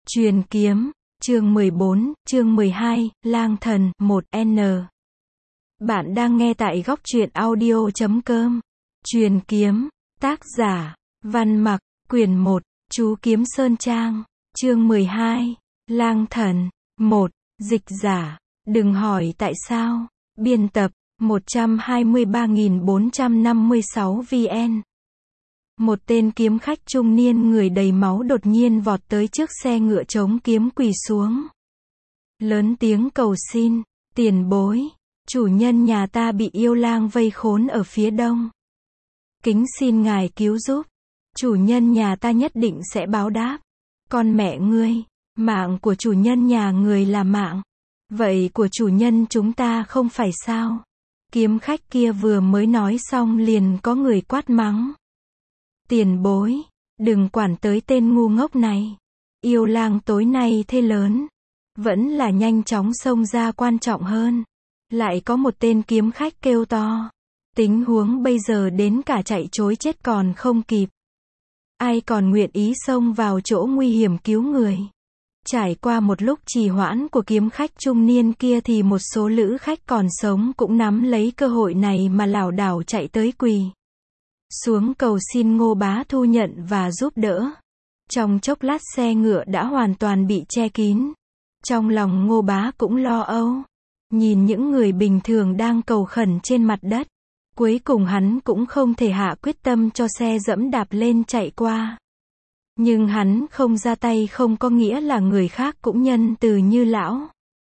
Truyền kiếm, chương 14, chương 12, Lang thần, 1N. Bạn đang nghe tại góc truyện audio.com. Truyền kiếm, tác giả, Văn Mặc, quyển 1, Chú Kiếm Sơn Trang, chương 12, Lang thần, 1, dịch giả, đừng hỏi tại sao, biên tập, 123.456 VN. Một tên kiếm khách trung niên người đầy máu đột nhiên vọt tới trước xe ngựa chống kiếm quỳ xuống. Lớn tiếng cầu xin, tiền bối, chủ nhân nhà ta bị yêu lang vây khốn ở phía đông. Kính xin ngài cứu giúp, chủ nhân nhà ta nhất định sẽ báo đáp. Con mẹ ngươi, mạng của chủ nhân nhà người là mạng. Vậy của chủ nhân chúng ta không phải sao? Kiếm khách kia vừa mới nói xong liền có người quát mắng. Tiền bối, đừng quản tới tên ngu ngốc này. Yêu lang tối nay thế lớn, vẫn là nhanh chóng xông ra quan trọng hơn. Lại có một tên kiếm khách kêu to. Tình huống bây giờ đến cả chạy trối chết còn không kịp. Ai còn nguyện ý xông vào chỗ nguy hiểm cứu người. Trải qua một lúc trì hoãn của kiếm khách trung niên kia thì một số lữ khách còn sống cũng nắm lấy cơ hội này mà lảo đảo chạy tới quỳ xuống cầu xin Ngô Bá thu nhận và giúp đỡ. Trong chốc lát xe ngựa đã hoàn toàn bị che kín. Trong lòng Ngô Bá cũng lo âu. Nhìn những người bình thường đang cầu khẩn trên mặt đất. Cuối cùng hắn cũng không thể hạ quyết tâm cho xe dẫm đạp lên chạy qua. Nhưng hắn không ra tay không có nghĩa là người khác cũng nhân từ như lão.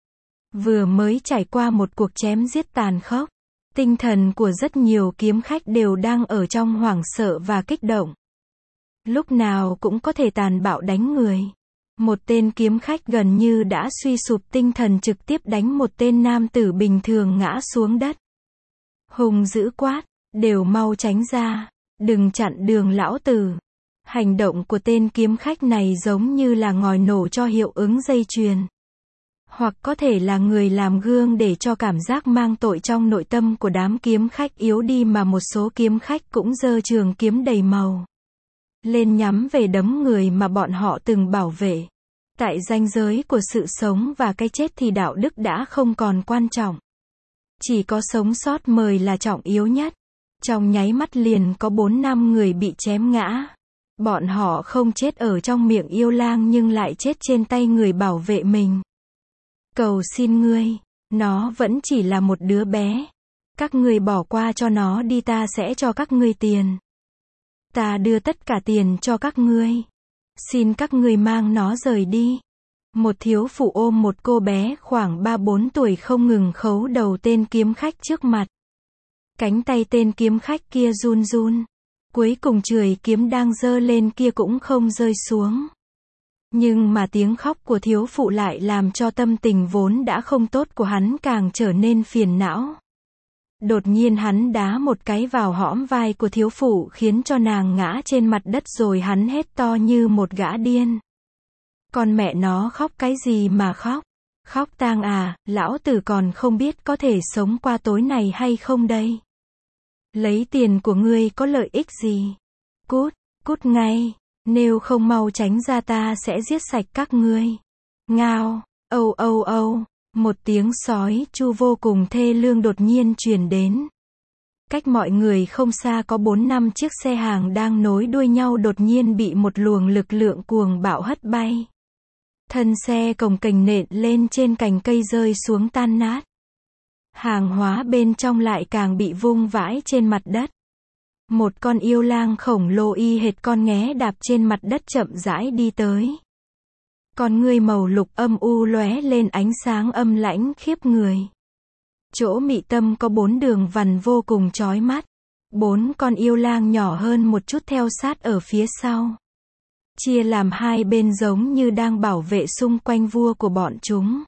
Vừa mới trải qua một cuộc chém giết tàn khốc. Tinh thần của rất nhiều kiếm khách đều đang ở trong hoảng sợ và kích động. Lúc nào cũng có thể tàn bạo đánh người. Một tên kiếm khách gần như đã suy sụp tinh thần trực tiếp đánh một tên nam tử bình thường ngã xuống đất. Hùng dữ quát, đều mau tránh ra, đừng chặn đường lão tử. Hành động của tên kiếm khách này giống như là ngòi nổ cho hiệu ứng dây chuyền. Hoặc có thể là người làm gương để cho cảm giác mang tội trong nội tâm của đám kiếm khách yếu đi mà một số kiếm khách cũng giơ trường kiếm đầy màu lên nhắm về đấm người mà bọn họ từng bảo vệ. Tại ranh giới của sự sống và cái chết thì đạo đức đã không còn quan trọng. Chỉ có sống sót mới là trọng yếu nhất. Trong nháy mắt liền có 4-5 người bị chém ngã. Bọn họ không chết ở trong miệng yêu lang nhưng lại chết trên tay người bảo vệ mình. Cầu xin ngươi, nó vẫn chỉ là một đứa bé. Các ngươi bỏ qua cho nó đi, ta sẽ cho các ngươi tiền. Ta đưa tất cả tiền cho các ngươi. Xin các ngươi mang nó rời đi. Một thiếu phụ ôm một cô bé khoảng 3-4 tuổi không ngừng khấu đầu tên kiếm khách trước mặt. Cánh tay tên kiếm khách kia run run. Cuối cùng chùy kiếm đang giơ lên kia cũng không rơi xuống. Nhưng mà tiếng khóc của thiếu phụ lại làm cho tâm tình vốn đã không tốt của hắn càng trở nên phiền não. Đột nhiên hắn đá một cái vào hõm vai của thiếu phụ khiến cho nàng ngã trên mặt đất rồi hắn hét to như một gã điên. Con mẹ nó khóc cái gì mà khóc? Khóc tang à, lão tử còn không biết có thể sống qua tối này hay không đây. Lấy tiền của ngươi có lợi ích gì? Cút, cút ngay. Nếu không mau tránh ra ta sẽ giết sạch các ngươi. Ngao, âu âu âu, một tiếng sói chu vô cùng thê lương đột nhiên truyền đến. Cách mọi người không xa có 4-5 chiếc xe hàng đang nối đuôi nhau đột nhiên bị một luồng lực lượng cuồng bạo hất bay. Thân xe cồng kềnh nện lên trên cành cây rơi xuống tan nát. Hàng hóa bên trong lại càng bị vung vãi trên mặt đất. Một con yêu lang khổng lồ y hệt con nghé đạp trên mặt đất chậm rãi đi tới. Con ngươi màu lục âm u lóe lên ánh sáng âm lãnh khiếp người. Chỗ mị tâm có 4 đường vằn vô cùng chói mắt. 4 con yêu lang nhỏ hơn một chút theo sát ở phía sau. Chia làm hai bên giống như đang bảo vệ xung quanh vua của bọn chúng.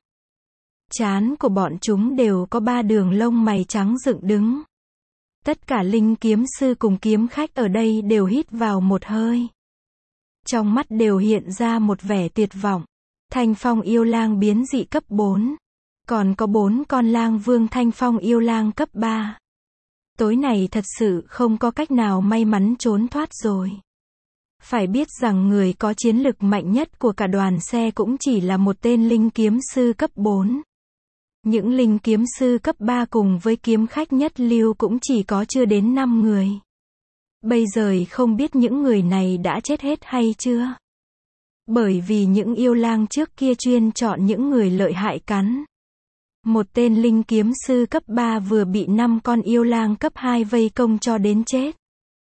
Trán của bọn chúng đều có 3 đường lông mày trắng dựng đứng. Tất cả linh kiếm sư cùng kiếm khách ở đây đều hít vào một hơi. Trong mắt đều hiện ra một vẻ tuyệt vọng. Thanh phong yêu lang biến dị cấp 4. Còn có 4 con lang vương thanh phong yêu lang cấp 3. Tối này thật sự không có cách nào may mắn trốn thoát rồi. Phải biết rằng người có chiến lực mạnh nhất của cả đoàn xe cũng chỉ là một tên linh kiếm sư cấp 4. Những linh kiếm sư cấp 3 cùng với kiếm khách nhất lưu cũng chỉ có chưa đến 5 người. Bây giờ không biết những người này đã chết hết hay chưa. Bởi vì những yêu lang trước kia chuyên chọn những người lợi hại cắn. Một tên linh kiếm sư cấp 3 vừa bị 5 con yêu lang cấp 2 vây công cho đến chết.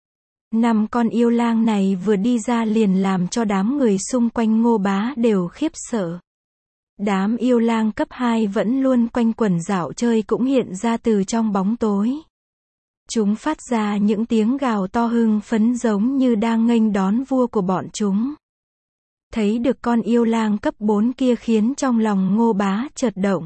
5 con yêu lang này vừa đi ra liền làm cho đám người xung quanh Ngô Bá đều khiếp sợ. Đám yêu lang cấp 2 vẫn luôn quanh quẩn dạo chơi cũng hiện ra từ trong bóng tối. Chúng phát ra những tiếng gào to hưng phấn giống như đang nghênh đón vua của bọn chúng. Thấy được con yêu lang cấp 4 kia khiến trong lòng Ngô Bá chợt động.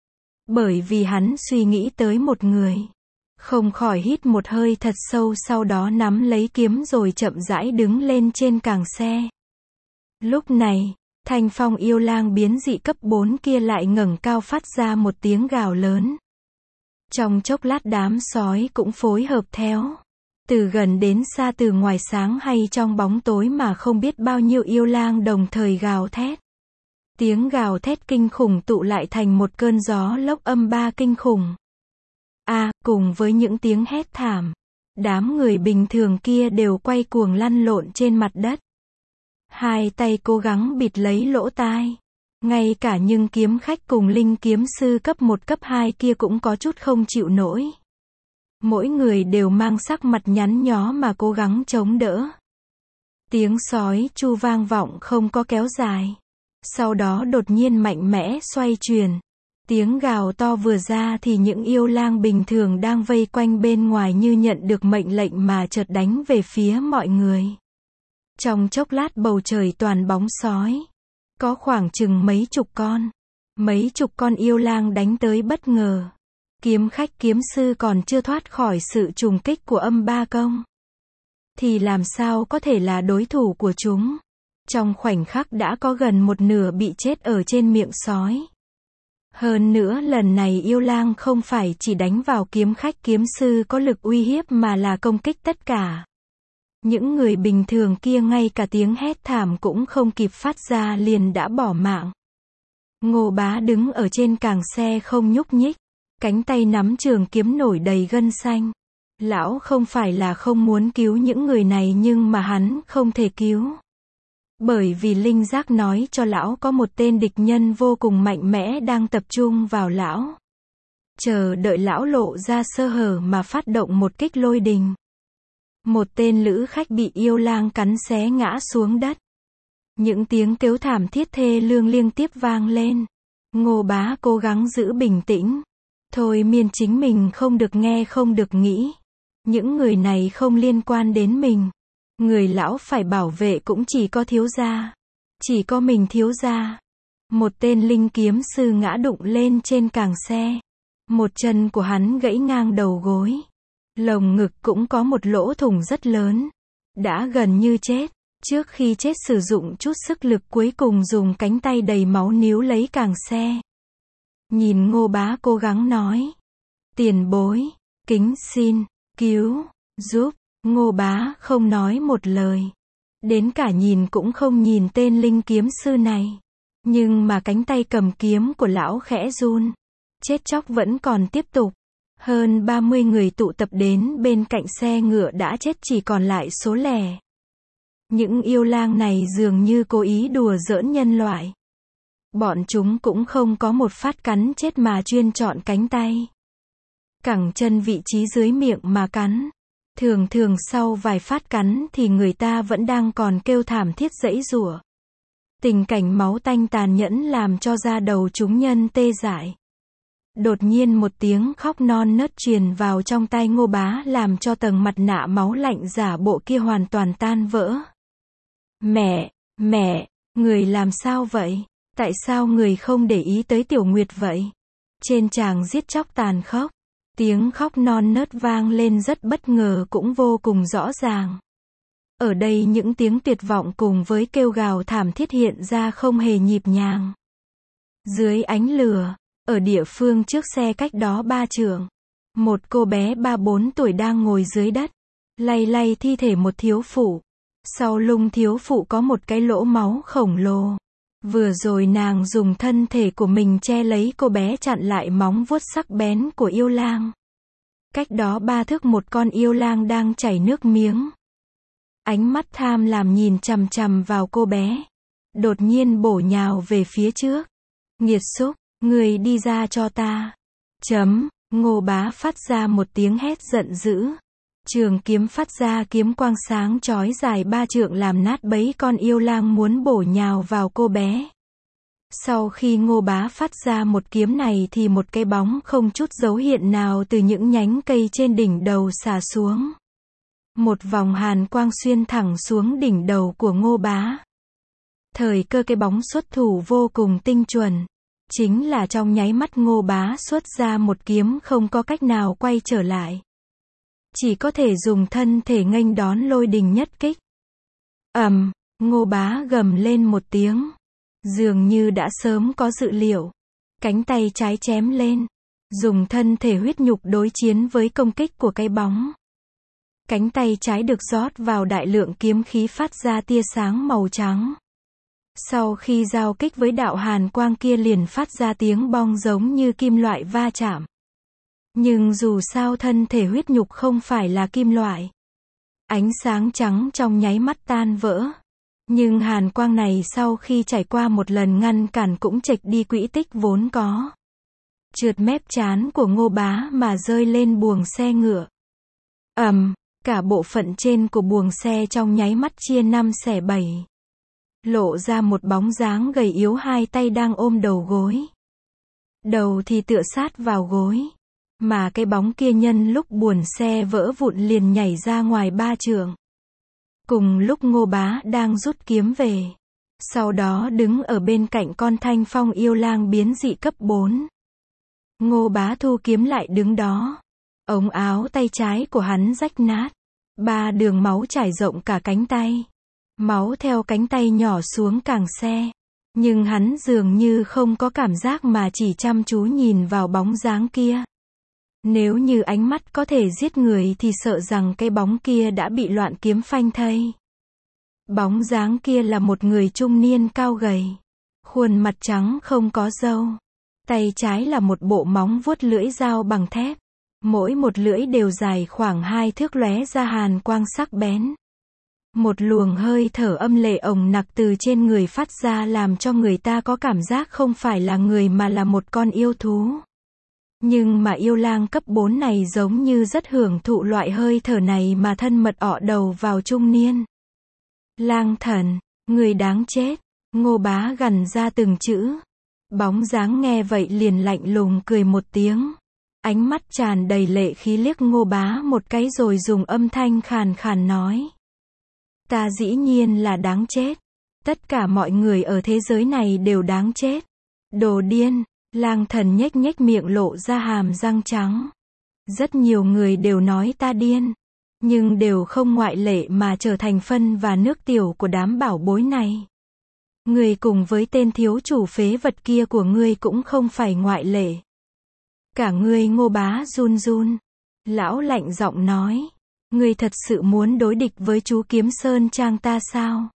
Bởi vì hắn suy nghĩ tới một người. Không khỏi hít một hơi thật sâu, sau đó nắm lấy kiếm rồi chậm rãi đứng lên trên càng xe. Lúc này, Thanh Phong yêu lang biến dị cấp 4 kia lại ngẩng cao phát ra một tiếng gào lớn. Trong chốc lát đám sói cũng phối hợp theo. Từ gần đến xa, từ ngoài sáng hay trong bóng tối mà không biết bao nhiêu yêu lang đồng thời gào thét. Tiếng gào thét kinh khủng tụ lại thành một cơn gió lốc âm ba kinh khủng. Cùng với những tiếng hét thảm, đám người bình thường kia đều quay cuồng lăn lộn trên mặt đất. Hai tay cố gắng bịt lấy lỗ tai. Ngay cả những kiếm khách cùng linh kiếm sư cấp 1 cấp 2 kia cũng có chút không chịu nổi. Mỗi người đều mang sắc mặt nhăn nhó mà cố gắng chống đỡ. Tiếng sói chu vang vọng không có kéo dài. Sau đó đột nhiên mạnh mẽ xoay chuyển. Tiếng gào to vừa ra thì những yêu lang bình thường đang vây quanh bên ngoài như nhận được mệnh lệnh mà chợt đánh về phía mọi người. Trong chốc lát bầu trời toàn bóng sói. Có khoảng chừng mấy chục con yêu lang đánh tới bất ngờ. Kiếm khách kiếm sư còn chưa thoát khỏi sự trùng kích của âm ba công. Thì làm sao có thể là đối thủ của chúng. Trong khoảnh khắc đã có gần một nửa bị chết ở trên miệng sói. Hơn nữa lần này yêu lang không phải chỉ đánh vào kiếm khách kiếm sư có lực uy hiếp mà là công kích tất cả. Những người bình thường kia ngay cả tiếng hét thảm cũng không kịp phát ra liền đã bỏ mạng. Ngô Bá đứng ở trên càng xe không nhúc nhích. Cánh tay nắm trường kiếm nổi đầy gân xanh. Lão không phải là không muốn cứu những người này nhưng mà hắn không thể cứu. Bởi vì linh giác nói cho lão có một tên địch nhân vô cùng mạnh mẽ đang tập trung vào lão. Chờ đợi lão lộ ra sơ hở mà phát động một kích lôi đình. Một tên lữ khách bị yêu lang cắn xé ngã xuống đất. Những tiếng kêu thảm thiết thê lương liên tiếp vang lên. Ngô Bá cố gắng giữ bình tĩnh. Thôi miên chính mình không được nghe không được nghĩ. Những người này không liên quan đến mình. Người lão phải bảo vệ cũng chỉ có thiếu gia. Chỉ có mình thiếu gia. Một tên linh kiếm sư ngã đụng lên trên càng xe. Một chân của hắn gãy ngang đầu gối. Lồng ngực cũng có một lỗ thủng rất lớn. Đã gần như chết. Trước khi chết sử dụng chút sức lực cuối cùng dùng cánh tay đầy máu níu lấy càng xe. Nhìn Ngô Bá cố gắng nói. Tiền bối, kính xin, cứu, giúp. Ngô Bá không nói một lời. Đến cả nhìn cũng không nhìn tên linh kiếm sư này. Nhưng mà cánh tay cầm kiếm của lão khẽ run. Chết chóc vẫn còn tiếp tục. Hơn 30 người tụ tập đến bên cạnh xe ngựa đã chết chỉ còn lại số lẻ. Những yêu lang này dường như cố ý đùa giỡn nhân loại. Bọn chúng cũng không có một phát cắn chết mà chuyên chọn cánh tay. Cẳng chân vị trí dưới miệng mà cắn. Thường thường sau vài phát cắn thì người ta vẫn đang còn kêu thảm thiết giãy giụa. Tình cảnh máu tanh tàn nhẫn làm cho da đầu chúng nhân tê dại. Đột nhiên một tiếng khóc non nớt truyền vào trong tai Ngô Bá làm cho tầng mặt nạ máu lạnh giả bộ kia hoàn toàn tan vỡ. Mẹ, người làm sao vậy? Tại sao người không để ý tới Tiểu Nguyệt vậy? Trên tràng giết chóc tàn khốc. Tiếng khóc non nớt vang lên rất bất ngờ cũng vô cùng rõ ràng. Ở đây những tiếng tuyệt vọng cùng với kêu gào thảm thiết hiện ra không hề nhịp nhàng. Dưới ánh lửa, ở địa phương trước xe cách đó 3 trượng, một cô bé 3-4 tuổi đang ngồi dưới đất, lay lay thi thể một thiếu phụ. Sau lưng thiếu phụ có một cái lỗ máu khổng lồ. Vừa rồi nàng dùng thân thể của mình che lấy cô bé chặn lại móng vuốt sắc bén của yêu lang. Cách đó 3 thước một con yêu lang đang chảy nước miếng. Ánh mắt tham lam nhìn chằm chằm vào cô bé. Đột nhiên bổ nhào về phía trước. Nghiệt xúc, người đi ra cho ta. Ngô Bá phát ra một tiếng hét giận dữ. Trường kiếm phát ra kiếm quang sáng chói dài 3 trượng làm nát bấy con yêu lang muốn bổ nhào vào cô bé. Sau khi Ngô Bá phát ra một kiếm này thì một cái bóng không chút dấu hiện nào từ những nhánh cây trên đỉnh đầu xả xuống. Một vòng hàn quang xuyên thẳng xuống đỉnh đầu của Ngô Bá. Thời cơ cái bóng xuất thủ vô cùng tinh chuẩn. Chính là trong nháy mắt Ngô Bá xuất ra một kiếm không có cách nào quay trở lại. Chỉ có thể dùng thân thể nghênh đón lôi đình nhất kích. Ngô Bá gầm lên một tiếng. Dường như đã sớm có dự liệu. Cánh tay trái chém lên. Dùng thân thể huyết nhục đối chiến với công kích của cái bóng. Cánh tay trái được rót vào đại lượng kiếm khí phát ra tia sáng màu trắng. Sau khi giao kích với đạo hàn quang kia liền phát ra tiếng bong giống như kim loại va chạm. Nhưng dù sao thân thể huyết nhục không phải là kim loại. Ánh sáng trắng trong nháy mắt tan vỡ. Nhưng hàn quang này sau khi trải qua một lần ngăn cản cũng chệch đi quỹ tích vốn có. Trượt mép trán của Ngô Bá mà rơi lên buồng xe ngựa. Cả bộ phận trên của buồng xe trong nháy mắt chia 5 xẻ 7. Lộ ra một bóng dáng gầy yếu hai tay đang ôm đầu gối. Đầu thì tựa sát vào gối. Mà cái bóng kia nhân lúc buồng xe vỡ vụn liền nhảy ra ngoài 3 trượng. Cùng lúc Ngô Bá đang rút kiếm về. Sau đó đứng ở bên cạnh con thanh phong yêu lang biến dị cấp 4. Ngô Bá thu kiếm lại đứng đó. Ống áo tay trái của hắn rách nát. 3 đường máu trải rộng cả cánh tay. Máu theo cánh tay nhỏ xuống càng xe. Nhưng hắn dường như không có cảm giác mà chỉ chăm chú nhìn vào bóng dáng kia. Nếu như ánh mắt có thể giết người thì sợ rằng cái bóng kia đã bị loạn kiếm phanh thây. Bóng dáng kia là một người trung niên cao gầy. Khuôn mặt trắng không có râu. Tay trái là một bộ móng vuốt lưỡi dao bằng thép. Mỗi một lưỡi đều dài khoảng 2 thước lóe ra hàn quang sắc bén. Một luồng hơi thở âm lệ ồng nặc từ trên người phát ra làm cho người ta có cảm giác không phải là người mà là một con yêu thú. Nhưng mà yêu lang cấp 4 này giống như rất hưởng thụ loại hơi thở này mà thân mật ọ đầu vào trung niên. Lang thần, người đáng chết. Ngô Bá gằn ra từng chữ. Bóng dáng nghe vậy liền lạnh lùng cười một tiếng. Ánh mắt tràn đầy lệ khí liếc Ngô Bá một cái rồi dùng âm thanh khàn khàn nói. Ta dĩ nhiên là đáng chết. Tất cả mọi người ở thế giới này đều đáng chết. Đồ điên. Lang thần nhếch nhếch miệng lộ ra hàm răng trắng. Rất nhiều người đều nói ta điên. Nhưng đều không ngoại lệ mà trở thành phân và nước tiểu của đám bảo bối này. Người cùng với tên thiếu chủ phế vật kia của ngươi cũng không phải ngoại lệ. Cả ngươi Ngô Bá run run. Lão lạnh giọng nói. Ngươi thật sự muốn đối địch với chú Kiếm Sơn Trang ta sao?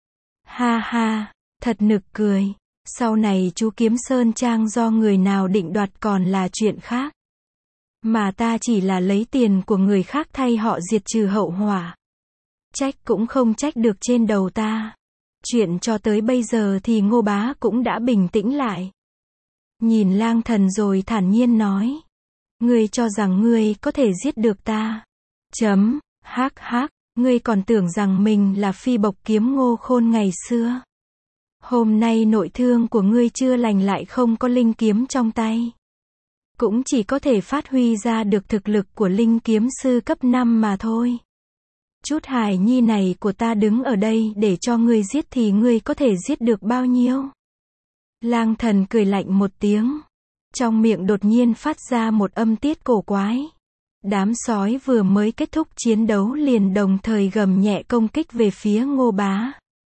Ha ha, thật nực cười. Sau này chú Kiếm Sơn Trang do người nào định đoạt còn là chuyện khác. Mà ta chỉ là lấy tiền của người khác thay họ diệt trừ hậu họa. Trách cũng không trách được trên đầu ta. Chuyện cho tới bây giờ thì Ngô Bá cũng đã bình tĩnh lại. Nhìn lang thần rồi thản nhiên nói. Ngươi cho rằng ngươi có thể giết được ta. Hắc hắc, ngươi còn tưởng rằng mình là phi bộc kiếm Ngô Khôn ngày xưa. Hôm nay nội thương của ngươi chưa lành lại không có linh kiếm trong tay. Cũng chỉ có thể phát huy ra được thực lực của linh kiếm sư cấp 5 mà thôi. Chút hài nhi này của ta đứng ở đây để cho ngươi giết thì ngươi có thể giết được bao nhiêu? Lang thần cười lạnh một tiếng. Trong miệng đột nhiên phát ra một âm tiết cổ quái. Đám sói vừa mới kết thúc chiến đấu liền đồng thời gầm nhẹ công kích về phía Ngô Bá.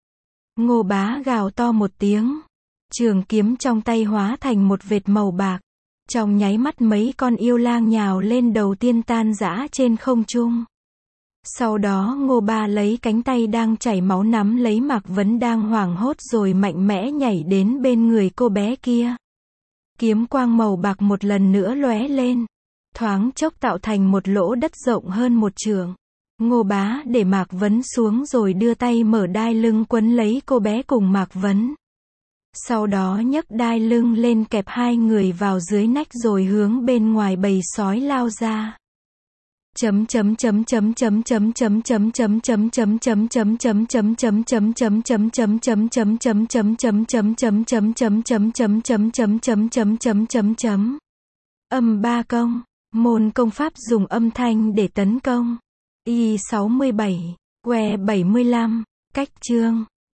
Ngô Bá gào to một tiếng. Trường kiếm trong tay hóa thành một vệt màu bạc. Trong nháy mắt mấy con yêu lang nhào lên đầu tiên tan rã trên không trung. Sau đó Ngô Ba lấy cánh tay đang chảy máu nắm lấy Mạc Vấn đang hoảng hốt rồi mạnh mẽ nhảy đến bên người cô bé kia. Kiếm quang màu bạc một lần nữa lóe lên. Thoáng chốc tạo thành một lỗ đất rộng hơn 1 trượng. Ngô Bá để Mạc Vấn xuống rồi đưa tay mở đai lưng quấn lấy cô bé cùng Mạc Vấn. Sau đó nhấc đai lưng lên kẹp hai người vào dưới nách rồi hướng bên ngoài bầy sói lao ra. Âm ba công, môn công pháp dùng âm thanh để tấn công. Y 67, que 75, cách chương